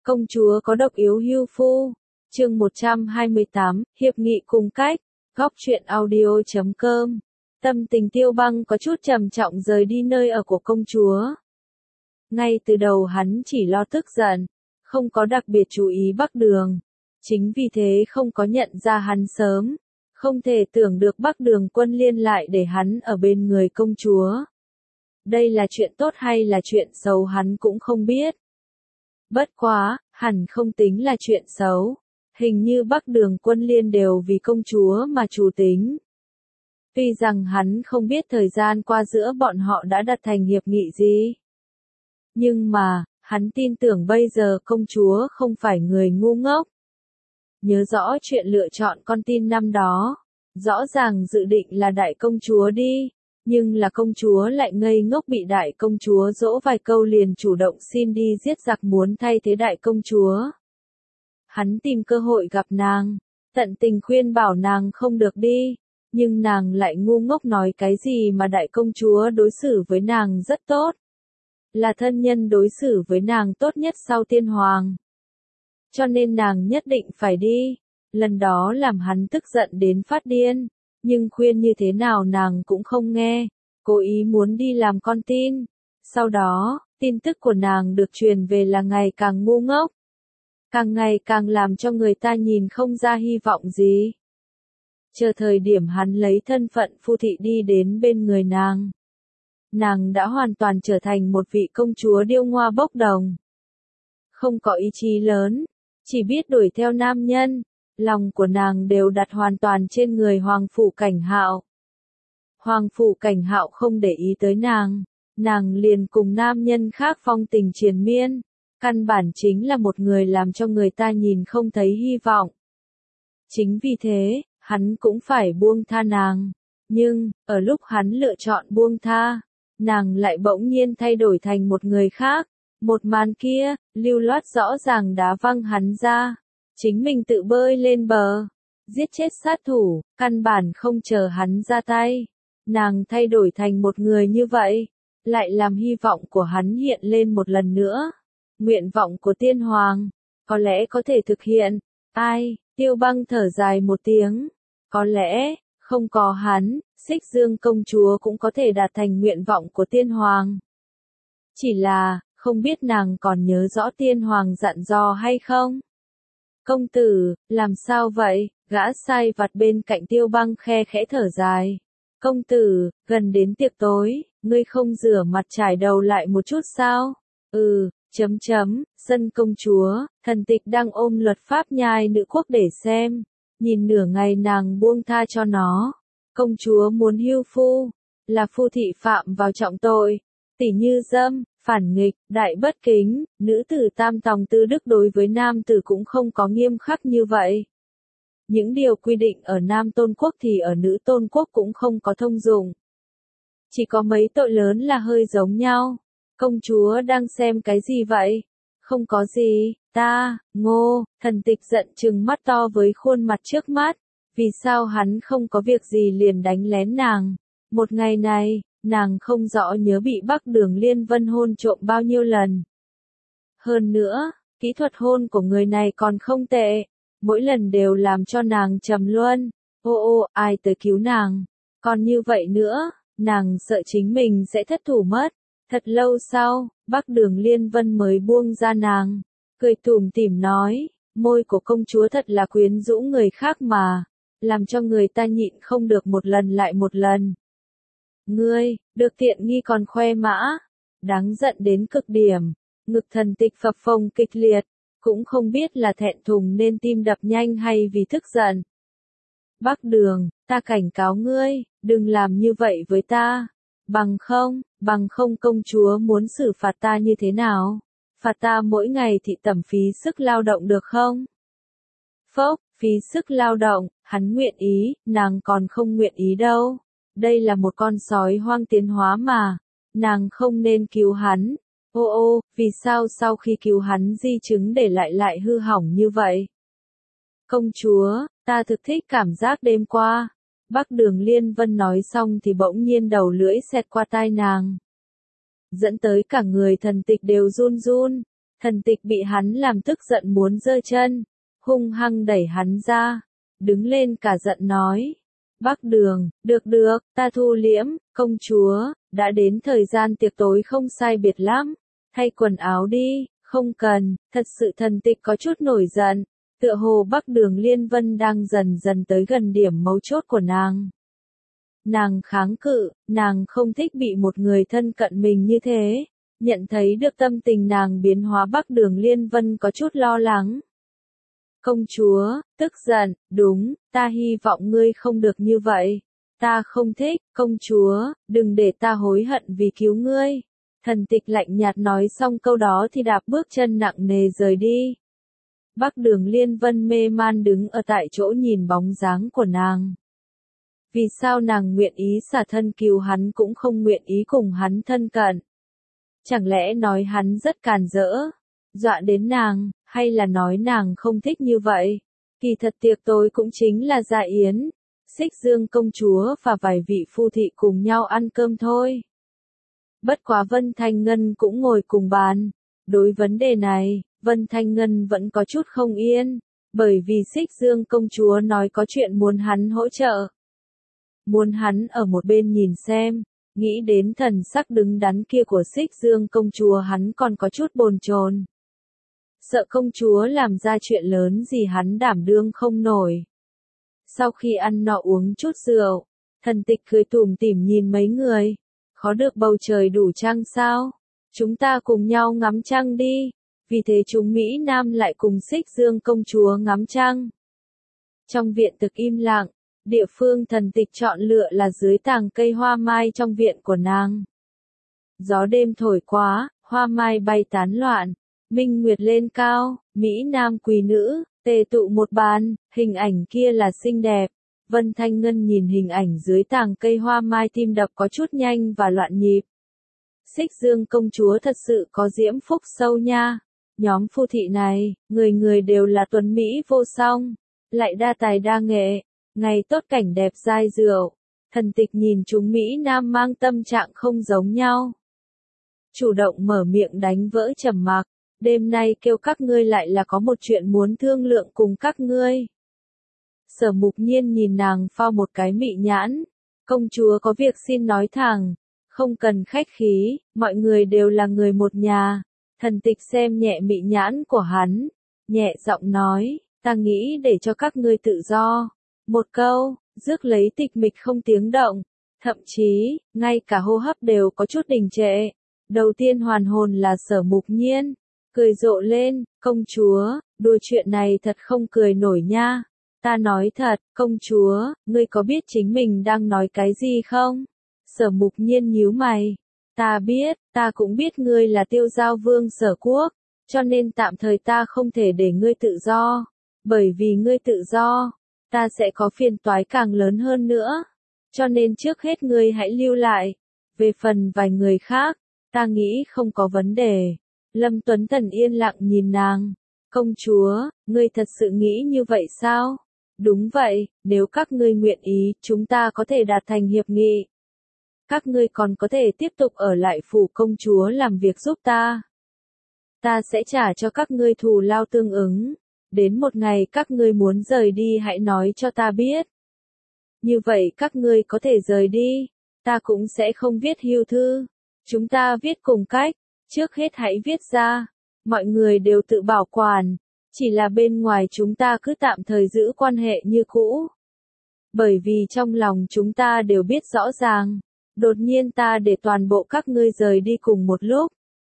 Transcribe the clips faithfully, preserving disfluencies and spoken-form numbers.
Công chúa có độc yếu hưu phu. Chương một trăm hai mươi tám, hiệp nghị cung cách. Góc truyện audio chấm com. Tâm tình Tiêu Băng có chút trầm trọng rời đi nơi ở của công chúa. Ngay từ đầu hắn chỉ lo tức giận, không có đặc biệt chú ý Bắc Đường. Chính vì thế không có nhận ra hắn sớm. Không thể tưởng được Bắc Đường Quân Liên lại để hắn ở bên người công chúa. Đây là chuyện tốt hay là chuyện xấu hắn cũng không biết. Bất quá, hẳn không tính là chuyện xấu. Hình như Bắc Đường Quân Liên đều vì công chúa mà chủ tính. Tuy rằng hắn không biết thời gian qua giữa bọn họ đã đặt thành hiệp nghị gì. Nhưng mà, hắn tin tưởng bây giờ công chúa không phải người ngu ngốc. Nhớ rõ chuyện lựa chọn con tin năm đó. Rõ ràng dự định là đại công chúa đi. Nhưng là công chúa lại ngây ngốc bị đại công chúa dỗ vài câu liền chủ động xin đi giết giặc muốn thay thế đại công chúa. Hắn tìm cơ hội gặp nàng, tận tình khuyên bảo nàng không được đi, nhưng nàng lại ngu ngốc nói cái gì mà đại công chúa đối xử với nàng rất tốt. Là thân nhân đối xử với nàng tốt nhất sau tiên hoàng. Cho nên nàng nhất định phải đi, lần đó làm hắn tức giận đến phát điên. Nhưng khuyên như thế nào nàng cũng không nghe, cố ý muốn đi làm con tin. Sau đó, tin tức của nàng được truyền về là ngày càng ngu ngốc. Càng ngày càng làm cho người ta nhìn không ra hy vọng gì. Chờ thời điểm hắn lấy thân phận phu thị đi đến bên người nàng. Nàng đã hoàn toàn trở thành một vị công chúa điêu ngoa bốc đồng. Không có ý chí lớn, chỉ biết đuổi theo nam nhân. Lòng của nàng đều đặt hoàn toàn trên người Hoàng Phủ Cảnh Hạo. Hoàng Phủ Cảnh Hạo không để ý tới nàng, nàng liền cùng nam nhân khác phong tình triền miên, căn bản chính là một người làm cho người ta nhìn không thấy hy vọng. Chính vì thế, hắn cũng phải buông tha nàng, nhưng, ở lúc hắn lựa chọn buông tha, nàng lại bỗng nhiên thay đổi thành một người khác, một màn kia, lưu loát rõ ràng đá văng hắn ra. Chính mình tự bơi lên bờ, giết chết sát thủ, căn bản không chờ hắn ra tay. Nàng thay đổi thành một người như vậy, lại làm hy vọng của hắn hiện lên một lần nữa. Nguyện vọng của tiên hoàng, có lẽ có thể thực hiện. Ai, Tiêu Băng thở dài một tiếng. Có lẽ, không có hắn, Xích Dương công chúa cũng có thể đạt thành nguyện vọng của tiên hoàng. Chỉ là, không biết nàng còn nhớ rõ tiên hoàng dặn dò hay không? Công tử, làm sao vậy? Gã sai vặt bên cạnh Tiêu Băng khe khẽ thở dài. Công tử, gần đến tiệc tối, ngươi không rửa mặt trải đầu lại một chút sao? Ừ, chấm chấm, sân công chúa, thần tịch đang ôm luật pháp nhai nữ quốc để xem. Nhìn nửa ngày nàng buông tha cho nó. Công chúa muốn hưu phu, là phu thị phạm vào trọng tội, tỉ như dâm, phản nghịch, đại bất kính, nữ tử tam tòng tư đức đối với nam tử cũng không có nghiêm khắc như vậy. Những điều quy định ở nam tôn quốc thì ở nữ tôn quốc cũng không có thông dụng. Chỉ có mấy tội lớn là hơi giống nhau. Công chúa đang xem cái gì vậy? Không có gì, ta, Ngô, thần tịch giận trừng mắt to với khuôn mặt trước mắt. Vì sao hắn không có việc gì liền đánh lén nàng? Một ngày này, nàng không rõ nhớ bị Bắc Đường Liên Vân hôn trộm bao nhiêu lần. Hơn nữa, kỹ thuật hôn của người này còn không tệ, mỗi lần đều làm cho nàng trầm luân. Ô ô, ai tới cứu nàng? Còn như vậy nữa, nàng sợ chính mình sẽ thất thủ mất. Thật lâu sau, Bắc Đường Liên Vân mới buông ra nàng, cười tủm tỉm nói, môi của công chúa thật là quyến rũ người khác mà, làm cho người ta nhịn không được một lần lại một lần. Ngươi, được tiện nghi còn khoe mã, đáng giận đến cực điểm, ngực thần tịch phập phồng kịch liệt, cũng không biết là thẹn thùng nên tim đập nhanh hay vì tức giận. Bắc Đường, ta cảnh cáo ngươi, đừng làm như vậy với ta, bằng không, bằng không công chúa muốn xử phạt ta như thế nào, phạt ta mỗi ngày thị tẩm phí sức lao động được không? Phốc, phí sức lao động, hắn nguyện ý, nàng còn không nguyện ý đâu. Đây là một con sói hoang tiến hóa mà, nàng không nên cứu hắn. Ô ô, vì sao sau khi cứu hắn di chứng để lại lại hư hỏng như vậy? Công chúa, ta thực thích cảm giác đêm qua. Bắc Đường Liên Vân nói xong thì bỗng nhiên đầu lưỡi xẹt qua tai nàng. Dẫn tới cả người thần tịch đều run run. Thần tịch bị hắn làm tức giận muốn giơ chân, hung hăng đẩy hắn ra, đứng lên cả giận nói. Bắc Đường, được được, ta thu liễm, công chúa, đã đến thời gian tiệc tối không sai biệt lắm, thay quần áo đi, không cần, thật sự thần tịch có chút nổi giận, tựa hồ Bắc Đường Liên Vân đang dần dần tới gần điểm mấu chốt của nàng. Nàng kháng cự, nàng không thích bị một người thân cận mình như thế, nhận thấy được tâm tình nàng biến hóa Bắc Đường Liên Vân có chút lo lắng. Công chúa, tức giận, đúng, ta hy vọng ngươi không được như vậy. Ta không thích, công chúa, đừng để ta hối hận vì cứu ngươi. Thần tịch lạnh nhạt nói xong câu đó thì đạp bước chân nặng nề rời đi. Bắc Đường Liên Vân mê man đứng ở tại chỗ nhìn bóng dáng của nàng. Vì sao nàng nguyện ý xả thân cứu hắn cũng không nguyện ý cùng hắn thân cận? Chẳng lẽ nói hắn rất càn rỡ, dọa đến nàng, hay là nói nàng không thích như vậy? Kỳ thật tiệc tối cũng chính là dạ yến, Xích Dương công chúa và vài vị phu thị cùng nhau ăn cơm thôi. Bất quá Vân Thanh Ngân cũng ngồi cùng bàn. Đối vấn đề này, Vân Thanh Ngân vẫn có chút không yên, bởi vì Xích Dương công chúa nói có chuyện muốn hắn hỗ trợ. Muốn hắn ở một bên nhìn xem, nghĩ đến thần sắc đứng đắn kia của Xích Dương công chúa hắn còn có chút bồn chồn. Sợ công chúa làm ra chuyện lớn gì hắn đảm đương không nổi. Sau khi ăn nọ uống chút rượu, thần tịch cười tủm tỉm nhìn mấy người. Khó được bầu trời đủ trăng sao? Chúng ta cùng nhau ngắm trăng đi. Vì thế chúng Mỹ Nam lại cùng Xích Dương công chúa ngắm trăng. Trong viện thực im lặng, địa phương thần tịch chọn lựa là dưới tàng cây hoa mai trong viện của nàng. Gió đêm thổi quá, hoa mai bay tán loạn, minh nguyệt lên cao, Mỹ Nam quý nữ, tề tụ một bàn, hình ảnh kia là xinh đẹp. Vân Thanh Ngân nhìn hình ảnh dưới tàng cây hoa mai tim đập có chút nhanh và loạn nhịp. Xích Dương công chúa thật sự có diễm phúc sâu nha. Nhóm phu thị này, người người đều là tuấn Mỹ vô song, lại đa tài đa nghệ, ngày tốt cảnh đẹp dai rượu. Thần tịch nhìn chúng Mỹ Nam mang tâm trạng không giống nhau. Chủ động mở miệng đánh vỡ trầm mặc, đêm nay kêu các ngươi lại là có một chuyện muốn thương lượng cùng các ngươi. Sở Mục Nhiên nhìn nàng phao một cái mị nhãn, công chúa có việc xin nói thẳng, không cần khách khí, mọi người đều là người một nhà. Thần tịch xem nhẹ mị nhãn của hắn, nhẹ giọng nói, ta nghĩ để cho các ngươi tự do. Một câu, rước lấy tịch mịch không tiếng động, thậm chí, ngay cả hô hấp đều có chút đình trệ. Đầu tiên hoàn hồn là Sở Mục Nhiên, cười rộ lên, công chúa, đùa chuyện này thật không cười nổi nha. Ta nói thật, công chúa, ngươi có biết chính mình đang nói cái gì không? Sở Mục Nhiên nhíu mày. Ta biết, ta cũng biết ngươi là Tiêu Giao Vương Sở Quốc, cho nên tạm thời ta không thể để ngươi tự do. Bởi vì ngươi tự do, ta sẽ có phiền toái càng lớn hơn nữa. Cho nên trước hết ngươi hãy lưu lại. Về phần vài người khác, ta nghĩ không có vấn đề. Lâm Tuấn Thần yên lặng nhìn nàng. Công chúa, ngươi thật sự nghĩ như vậy sao? Đúng vậy, nếu các ngươi nguyện ý, chúng ta có thể đạt thành hiệp nghị. Các ngươi còn có thể tiếp tục ở lại phủ công chúa làm việc giúp ta. Ta sẽ trả cho các ngươi thù lao tương ứng. Đến một ngày các ngươi muốn rời đi hãy nói cho ta biết. Như vậy các ngươi có thể rời đi. Ta cũng sẽ không viết hưu thư. Chúng ta viết cùng cách. Trước hết hãy viết ra. Mọi người đều tự bảo quản. Chỉ là bên ngoài chúng ta cứ tạm thời giữ quan hệ như cũ. Bởi vì trong lòng chúng ta đều biết rõ ràng. Đột nhiên ta để toàn bộ các ngươi rời đi cùng một lúc.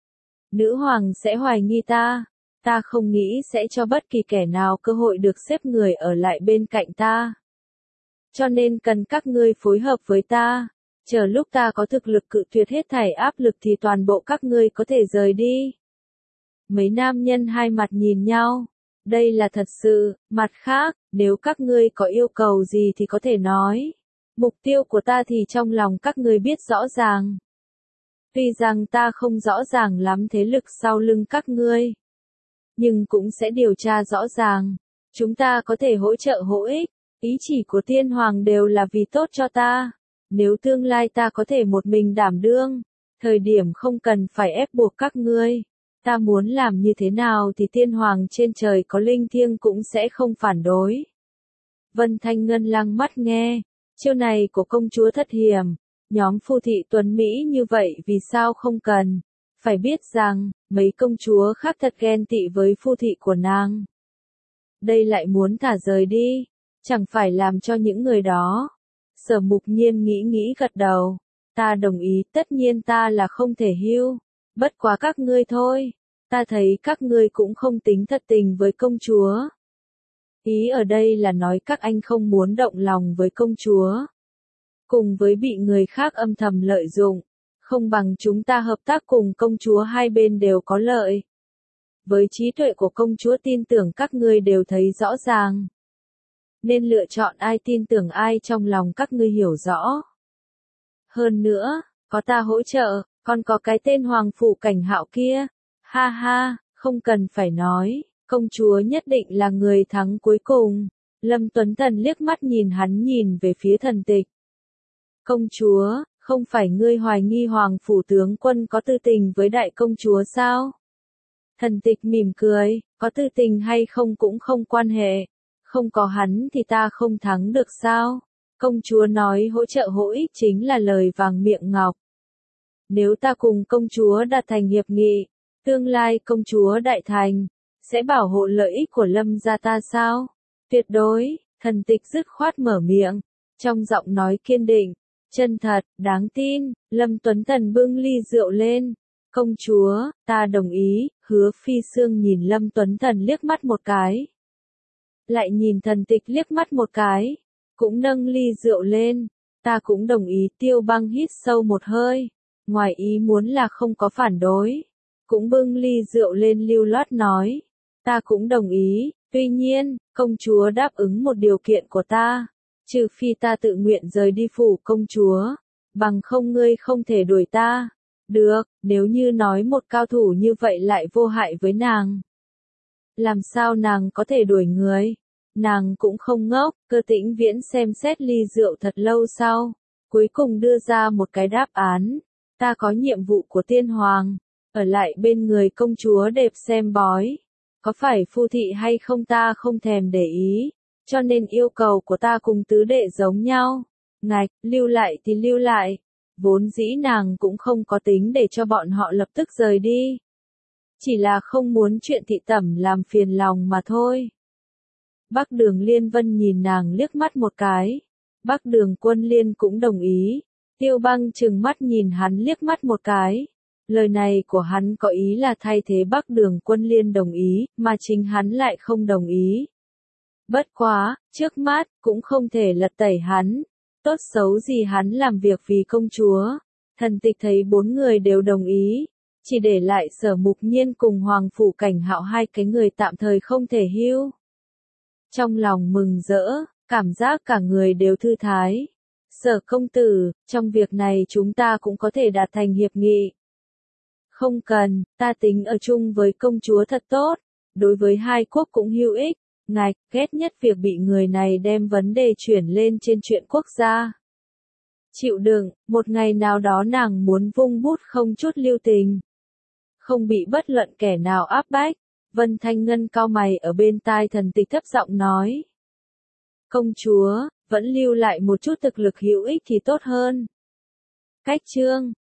Nữ hoàng sẽ hoài nghi ta. Ta không nghĩ sẽ cho bất kỳ kẻ nào cơ hội được xếp người ở lại bên cạnh ta. Cho nên cần các ngươi phối hợp với ta. Chờ lúc ta có thực lực cự tuyệt hết thảy áp lực thì toàn bộ các ngươi có thể rời đi. Mấy nam nhân hai mặt nhìn nhau. Đây là thật sự, mặt khác, nếu các ngươi có yêu cầu gì thì có thể nói. Mục tiêu của ta thì trong lòng các ngươi biết rõ ràng. Tuy rằng ta không rõ ràng lắm thế lực sau lưng các ngươi. Nhưng cũng sẽ điều tra rõ ràng. Chúng ta có thể hỗ trợ hữu ích. Ý chỉ của tiên hoàng đều là vì tốt cho ta. Nếu tương lai ta có thể một mình đảm đương. Thời điểm không cần phải ép buộc các ngươi. Ta muốn làm như thế nào thì tiên hoàng trên trời có linh thiêng cũng sẽ không phản đối. Vân Thanh Ngân lăng mắt nghe, chiêu này của công chúa thật hiểm, nhóm phù thị tuấn Mỹ như vậy vì sao không cần, phải biết rằng, mấy công chúa khác thật ghen tị với phu thị của nàng. Đây lại muốn thả rời đi, chẳng phải làm cho những người đó. Sở Mục Nhiên nghĩ nghĩ gật đầu, ta đồng ý, tất nhiên ta là không thể hưu, bất quá các ngươi thôi, ta thấy các ngươi cũng không tính thật tình với công chúa. Ý ở đây là nói các anh không muốn động lòng với công chúa. Cùng với bị người khác âm thầm lợi dụng, không bằng chúng ta hợp tác cùng công chúa, hai bên đều có lợi. Với trí tuệ của công chúa tin tưởng các ngươi đều thấy rõ ràng. Nên lựa chọn ai tin tưởng ai trong lòng các ngươi hiểu rõ. Hơn nữa, có ta hỗ trợ, còn có cái tên Hoàng Phủ Cảnh Hạo kia. Ha ha, không cần phải nói, công chúa nhất định là người thắng cuối cùng. Lâm Tuấn Thần liếc mắt nhìn hắn nhìn về phía Thần Tịch. Công chúa, không phải ngươi hoài nghi Hoàng Phủ tướng quân có tư tình với đại công chúa sao? Thần Tịch mỉm cười, có tư tình hay không cũng không quan hệ. Không có hắn thì ta không thắng được sao? Công chúa nói hỗ trợ hữu ích chính là lời vàng miệng ngọc. Nếu ta cùng công chúa đạt thành hiệp nghị, tương lai công chúa đại thành, sẽ bảo hộ lợi ích của Lâm gia ta sao? Tuyệt đối, Thần Tịch dứt khoát mở miệng, trong giọng nói kiên định, chân thật, đáng tin. Lâm Tuấn Thần bưng ly rượu lên. Công chúa, ta đồng ý. Hứa Phi Sương nhìn Lâm Tuấn Thần liếc mắt một cái. Lại nhìn Thần Tịch liếc mắt một cái. Cũng nâng ly rượu lên. Ta cũng đồng ý. Tiêu Băng hít sâu một hơi. Ngoài ý muốn là không có phản đối. Cũng bưng ly rượu lên lưu loát nói. Ta cũng đồng ý. Tuy nhiên, công chúa đáp ứng một điều kiện của ta. Trừ phi ta tự nguyện rời đi phủ công chúa. Bằng không ngươi không thể đuổi ta. Được, nếu như nói một cao thủ như vậy lại vô hại với nàng. Làm sao nàng có thể đuổi người? Nàng cũng không ngốc. Cơ Tĩnh Viễn xem xét ly rượu thật lâu sau. Cuối cùng đưa ra một cái đáp án. Ta có nhiệm vụ của tiên hoàng. Ở lại bên người công chúa đẹp xem bói. Có phải phu thị hay không ta không thèm để ý. Cho nên yêu cầu của ta cùng tứ đệ giống nhau. Ngạch, lưu lại thì lưu lại. Vốn dĩ nàng cũng không có tính để cho bọn họ lập tức rời đi. Chỉ là không muốn chuyện thị tẩm làm phiền lòng mà thôi. Bắc Đường Liên Vân nhìn nàng liếc mắt một cái. Bắc Đường Quân Liên cũng đồng ý. Tiêu Băng trừng mắt nhìn hắn liếc mắt một cái. Lời này của hắn có ý là thay thế Bắc Đường Quân Liên đồng ý, mà chính hắn lại không đồng ý. Bất quá, trước mắt, cũng không thể lật tẩy hắn. Tốt xấu gì hắn làm việc vì công chúa. Thần Tịch thấy bốn người đều đồng ý. Chỉ để lại Sở Mục Nhiên cùng Hoàng Phủ Cảnh Hạo hai cái người tạm thời không thể hưu. Trong lòng mừng rỡ, cảm giác cả người đều thư thái. Sở công tử, trong việc này chúng ta cũng có thể đạt thành hiệp nghị. Không cần, ta tính ở chung với công chúa thật tốt. Đối với hai quốc cũng hữu ích. Ngạch, ghét nhất việc bị người này đem vấn đề chuyển lên trên chuyện quốc gia. Chịu đựng, một ngày nào đó nàng muốn vung bút không chút lưu tình. Không bị bất luận kẻ nào áp bách. Vân Thanh Ngân cau mày ở bên tai Thần Tịch thấp giọng nói. Công chúa, vẫn lưu lại một chút thực lực hữu ích thì tốt hơn. Cách chương